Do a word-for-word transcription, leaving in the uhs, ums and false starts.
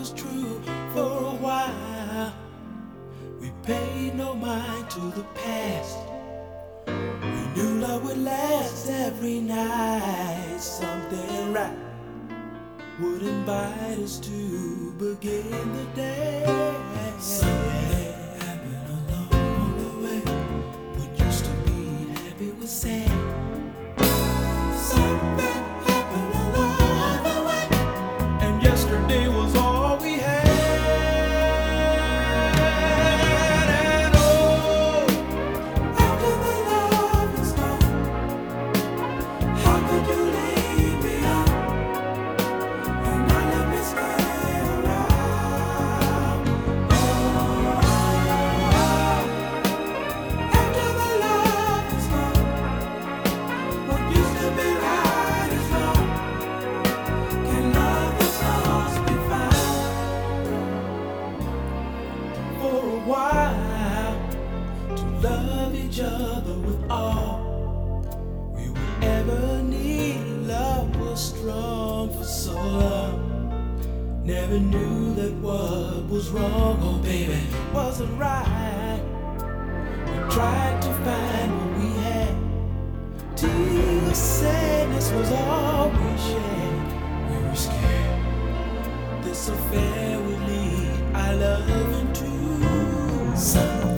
was true for a while. We paid no mind to the past. We knew love would last every night. Something right would invite us to begin the day. Something happened along the way. What used to be happy was sad. Something happened along the way, and yesterday was all we had. And oh, after the love is gone, how could you leave me on and not let me stay around? Oh, after the love is gone, what used to be right is wrong. Can love that's lost be found? For a while, to love each other with all we would ever need. Love was strong for so long. Never knew that what was wrong, oh baby, wasn't right. We tried to find what we had. Tears, sadness was all we shared. We were scared this affair would lead our love into something.